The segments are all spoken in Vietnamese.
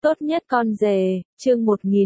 Tốt nhất con rể, chương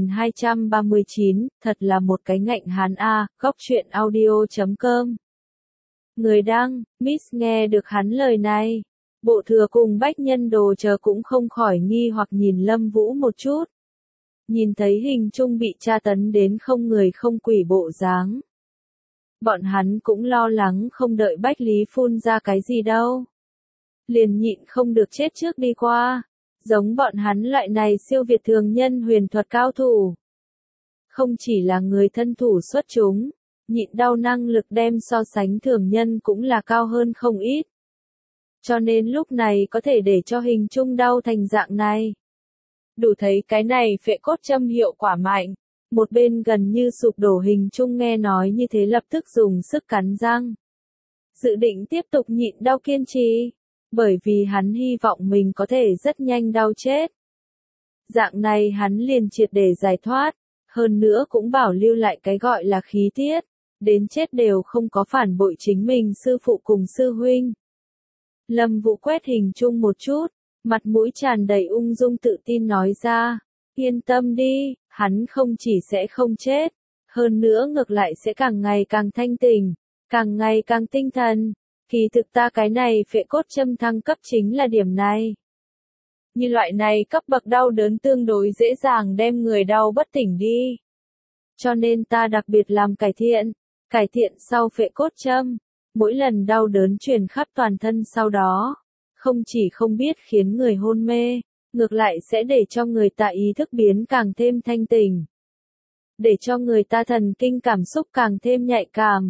1239, thật là một cái ngạnh hán a, góc truyện audio.com. Người đăng, Miss nghe được hắn lời này. Bộ thừa cùng bách nhân đồ chờ cũng không khỏi nghi hoặc nhìn Lâm Vũ một chút. Nhìn thấy hình trung bị tra tấn đến không người không quỷ bộ dáng. Bọn hắn cũng lo lắng không đợi Bách Lý phun ra cái gì đâu. Liền nhịn không được chết trước đi qua. Giống bọn hắn loại này siêu việt thường nhân huyền thuật cao thủ. Không chỉ là người thân thủ xuất chúng, nhịn đau năng lực đem so sánh thường nhân cũng là cao hơn không ít. Cho nên lúc này có thể để cho hình trung đau thành dạng này. Đủ thấy cái này phệ cốt châm hiệu quả mạnh. Một bên gần như sụp đổ hình trung nghe nói như thế lập tức dùng sức cắn răng. Dự định tiếp tục nhịn đau kiên trì. Bởi vì hắn hy vọng mình có thể rất nhanh đau chết. Dạng này hắn liền triệt để giải thoát, hơn nữa cũng bảo lưu lại cái gọi là khí tiết, đến chết đều không có phản bội chính mình sư phụ cùng sư huynh. Lâm Vũ quét hình chung một chút, mặt mũi tràn đầy ung dung tự tin nói ra, yên tâm đi, hắn không chỉ sẽ không chết, hơn nữa ngược lại sẽ càng ngày càng thanh tỉnh, càng ngày càng tinh thần. Kỳ thực ta cái này phệ cốt châm thăng cấp chính là điểm này. Như loại này cấp bậc đau đớn tương đối dễ dàng đem người đau bất tỉnh đi. Cho nên ta đặc biệt làm cải thiện sau phệ cốt châm. Mỗi lần đau đớn truyền khắp toàn thân sau đó. Không chỉ không biết khiến người hôn mê, ngược lại sẽ để cho người ta ý thức biến càng thêm thanh tỉnh. Để cho người ta thần kinh cảm xúc càng thêm nhạy cảm.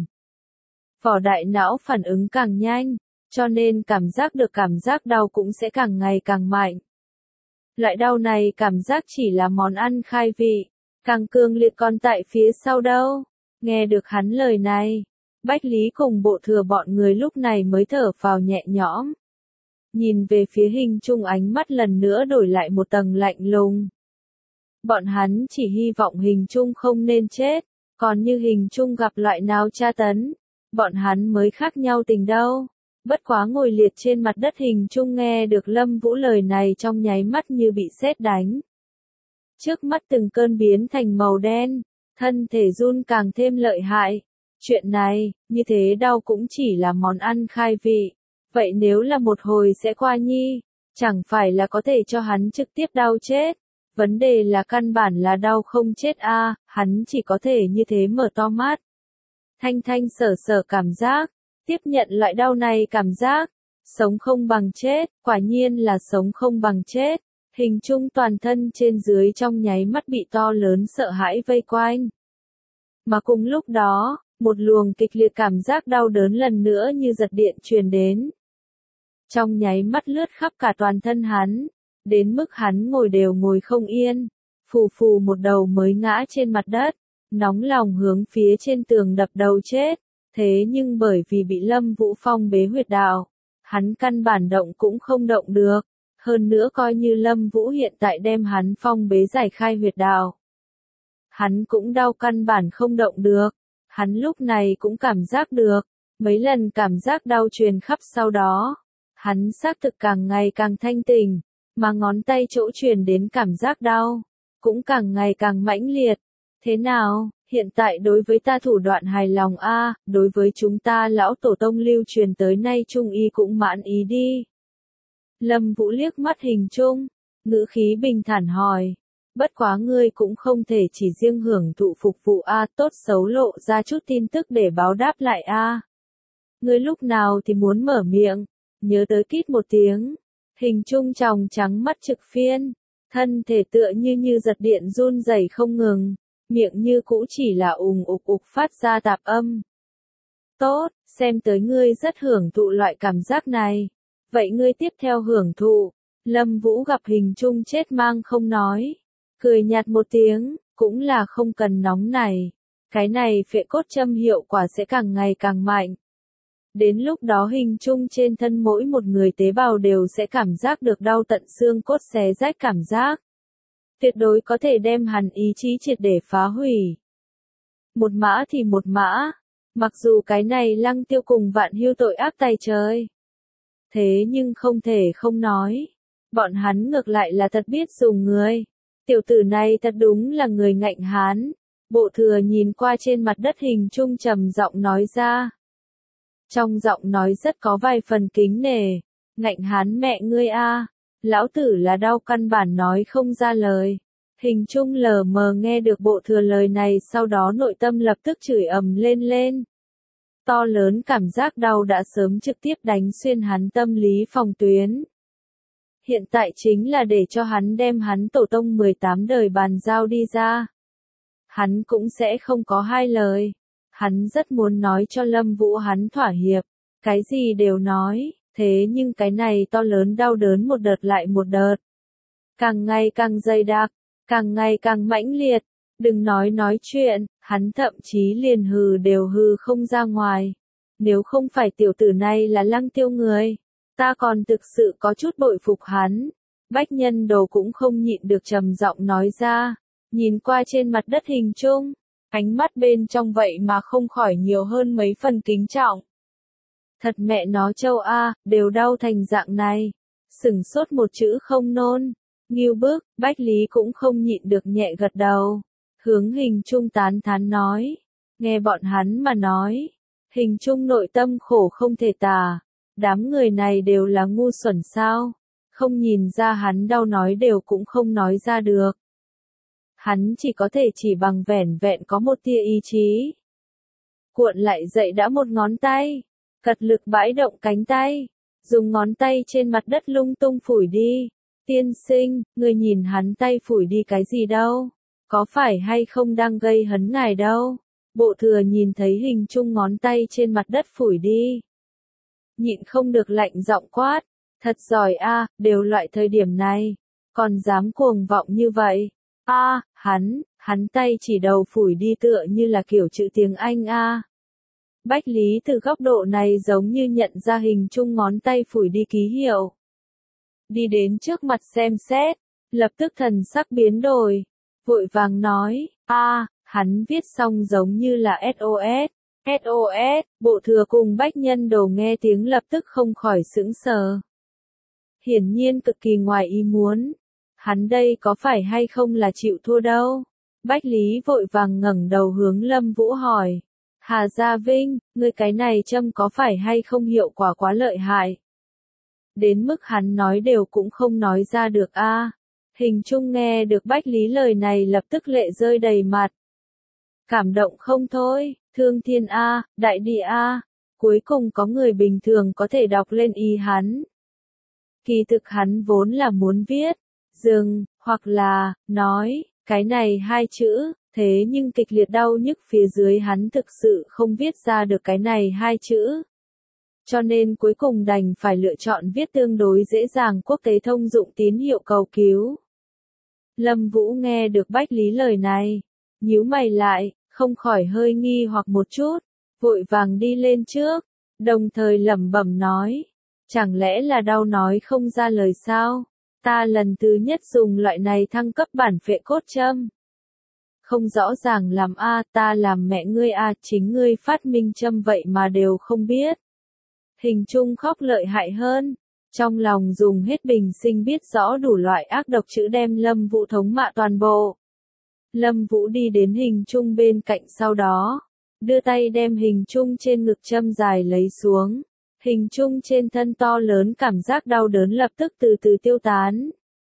Vỏ đại não phản ứng càng nhanh, cho nên cảm giác đau cũng sẽ càng ngày càng mạnh. Loại đau này cảm giác chỉ là món ăn khai vị, càng cường liệt còn tại phía sau đâu. Nghe được hắn lời này, Bách Lý cùng bộ thừa bọn người lúc này mới thở phào nhẹ nhõm. Nhìn về phía hình trung ánh mắt lần nữa đổi lại một tầng lạnh lùng. Bọn hắn chỉ hy vọng hình trung không nên chết, còn như hình trung gặp loại nào tra tấn. Bọn hắn mới khác nhau tình đâu. Bất quá ngồi liệt trên mặt đất hình trung nghe được Lâm Vũ lời này trong nháy mắt như bị sét đánh. Trước mắt từng cơn biến thành màu đen, thân thể run càng thêm lợi hại. Chuyện này, như thế đau cũng chỉ là món ăn khai vị. Vậy nếu là một hồi sẽ qua nhi, chẳng phải là có thể cho hắn trực tiếp đau chết. Vấn đề là căn bản là đau không chết a, hắn chỉ có thể như thế mở to mắt. Thanh thanh sở cảm giác, tiếp nhận loại đau này cảm giác, sống không bằng chết, quả nhiên là sống không bằng chết, hình trung toàn thân trên dưới trong nháy mắt bị to lớn sợ hãi vây quanh. Mà cùng lúc đó, một luồng kịch liệt cảm giác đau đớn lần nữa như giật điện truyền đến. Trong nháy mắt lướt khắp cả toàn thân hắn, đến mức hắn ngồi đều ngồi không yên, phù phù một đầu mới ngã trên mặt đất. Nóng lòng hướng phía trên tường đập đầu chết, thế nhưng bởi vì bị Lâm Vũ phong bế huyệt đạo, hắn căn bản động cũng không động được, hơn nữa coi như Lâm Vũ hiện tại đem hắn phong bế giải khai huyệt đạo. Hắn cũng đau căn bản không động được, hắn lúc này cũng cảm giác được, mấy lần cảm giác đau truyền khắp sau đó, hắn xác thực càng ngày càng thanh tỉnh, mà ngón tay chỗ truyền đến cảm giác đau, cũng càng ngày càng mãnh liệt. Thế nào, hiện tại đối với ta thủ đoạn hài lòng a, đối với chúng ta lão tổ tông lưu truyền tới nay trung y cũng mãn ý đi. Lâm Vũ liếc mắt hình trung, ngữ khí bình thản hỏi, bất quá ngươi cũng không thể chỉ riêng hưởng thụ phục vụ a, tốt xấu lộ ra chút tin tức để báo đáp lại a. Ngươi lúc nào thì muốn mở miệng, nhớ tới kít một tiếng, hình trung tròng trắng mắt trực phiên, thân thể tựa như giật điện run rẩy không ngừng. Miệng như cũ chỉ là ùng ục phát ra tạp âm. Tốt, xem tới ngươi rất hưởng thụ loại cảm giác này. Vậy ngươi tiếp theo hưởng thụ. Lâm Vũ gặp hình trung chết mang không nói. Cười nhạt một tiếng, cũng là không cần nóng này. Cái này phệ cốt châm hiệu quả sẽ càng ngày càng mạnh. Đến lúc đó hình trung trên thân mỗi một người tế bào đều sẽ cảm giác được đau tận xương cốt xé rách cảm giác. Tuyệt đối có thể đem hắn ý chí triệt để phá hủy. Một mã thì một mã, mặc dù cái này Lăng Tiêu cùng Vạn Hưu tội ác tày trời. Thế nhưng không thể không nói, Bọn hắn ngược lại là thật biết dùng người. Tiểu tử này thật đúng là người ngạnh hán. Bộ thừa nhìn qua trên mặt đất hình trung trầm giọng nói ra. Trong giọng nói rất có vài phần kính nể. Ngạnh hán mẹ ngươi a, lão tử là đau căn bản nói không ra lời. Hình trung lờ mờ nghe được bộ thừa lời này, sau đó nội tâm lập tức chửi ầm lên. To lớn cảm giác đau đã sớm trực tiếp đánh xuyên hắn tâm lý phòng tuyến. Hiện tại chính là để cho hắn đem hắn tổ tông 18 đời bàn giao đi ra. Hắn cũng sẽ không có hai lời. Hắn rất muốn nói cho Lâm Vũ hắn thỏa hiệp. Cái gì đều nói, thế nhưng cái này to lớn đau đớn một đợt lại một đợt. Càng ngày càng dày đặc, càng ngày càng mãnh liệt. Đừng nói chuyện, hắn thậm chí liền hừ đều hừ không ra ngoài. Nếu không phải tiểu tử này là Lăng Tiêu người, ta còn thực sự có chút bội phục hắn. Bách Nhân Đồ cũng không nhịn được trầm giọng nói ra, nhìn qua trên mặt đất hình trung, ánh mắt bên trong vậy mà không khỏi nhiều hơn mấy phần kính trọng. Thật mẹ nó châu A, đều đau thành dạng này. Sửng sốt một chữ không nôn. Ngưu bức, Bách Lý cũng không nhịn được nhẹ gật đầu. Hướng hình trung tán thán nói. Nghe bọn hắn mà nói. Hình trung nội tâm khổ không thể tả. Đám người này đều là ngu xuẩn sao. Không nhìn ra hắn đau nói đều cũng không nói ra được. Hắn chỉ có thể chỉ bằng vẻn vẹn có một tia ý chí. Cuộn lại dậy đã một ngón tay. Cật lực bãi động cánh tay. Dùng ngón tay trên mặt đất lung tung phủi đi. Tiên sinh, người nhìn hắn tay phủi đi cái gì đâu? Có phải hay không đang gây hấn ngài đâu? Bộ thừa nhìn thấy hình trung ngón tay trên mặt đất phủi đi. Nhịn không được lạnh giọng quát. Thật giỏi a, đều loại thời điểm này. Còn dám cuồng vọng như vậy. A, hắn tay chỉ đầu phủi đi tựa như là kiểu chữ tiếng Anh a. Bách Lý từ góc độ này giống như nhận ra hình trung ngón tay phủi đi ký hiệu. Đi đến trước mặt xem xét, lập tức thần sắc biến đổi, vội vàng nói, hắn viết xong giống như là SOS, SOS, bộ thừa cùng Bách Nhân Đồ nghe tiếng lập tức không khỏi sững sờ. Hiển nhiên cực kỳ ngoài ý muốn, hắn đây có phải hay không là chịu thua đâu. Bách Lý vội vàng ngẩng đầu hướng Lâm Vũ hỏi. Hà Gia Vinh, ngươi cái này châm có phải hay không hiệu quả quá lợi hại? Đến mức hắn nói đều cũng không nói ra được a. Hình trung nghe được Bách Lý lời này lập tức lệ rơi đầy mặt. Cảm động không thôi, thương thiên a, đại địa a, cuối cùng có người bình thường có thể đọc lên ý hắn. Kỳ thực hắn vốn là muốn viết, dừng, hoặc là, nói, cái này hai chữ. Thế nhưng kịch liệt đau nhức phía dưới hắn thực sự không viết ra được cái này hai chữ. Cho nên cuối cùng đành phải lựa chọn viết tương đối dễ dàng quốc tế thông dụng tín hiệu cầu cứu. Lâm Vũ nghe được Bách Lý lời này, nhíu mày lại, không khỏi hơi nghi hoặc một chút, vội vàng đi lên trước, đồng thời lẩm bẩm nói, chẳng lẽ là đau nói không ra lời sao? Ta lần thứ nhất dùng loại này thăng cấp bản phệ cốt châm. Không rõ ràng làm ta làm mẹ ngươi chính ngươi phát minh châm vậy mà đều không biết. Hình trung khóc lợi hại hơn, trong lòng dùng hết bình sinh biết rõ đủ loại ác độc chữ đem Lâm Vũ thống mạ toàn bộ. Lâm Vũ đi đến hình trung bên cạnh sau đó, đưa tay đem hình trung trên ngực châm dài lấy xuống. Hình trung trên thân to lớn cảm giác đau đớn lập tức từ từ tiêu tán.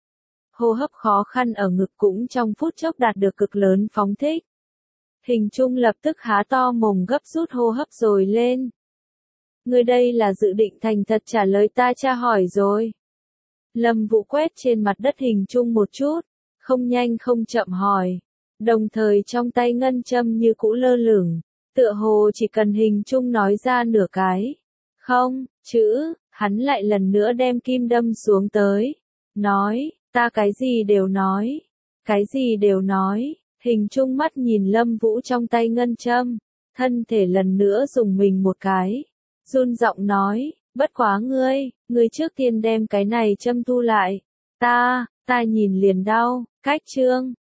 Hô hấp khó khăn ở ngực cũng trong phút chốc đạt được cực lớn phóng thích. Hình trung lập tức há to mồm gấp rút hô hấp rồi lên. Người đây là dự định thành thật trả lời ta tra hỏi rồi. Lâm Vũ quét trên mặt đất hình trung một chút, không nhanh không chậm hỏi. Đồng thời trong tay ngân châm như cũ lơ lửng, tựa hồ chỉ cần hình trung nói ra nửa cái. Không, chữ, hắn lại lần nữa đem kim đâm xuống tới. Nói. Ta cái gì đều nói. Cái gì đều nói. Hình trung mắt nhìn Lâm Vũ trong tay ngân châm. Thân thể lần nữa dùng mình một cái. Run giọng nói. Bất quá ngươi trước tiên đem cái này châm thu lại. Ta nhìn liền đau. Cách chương.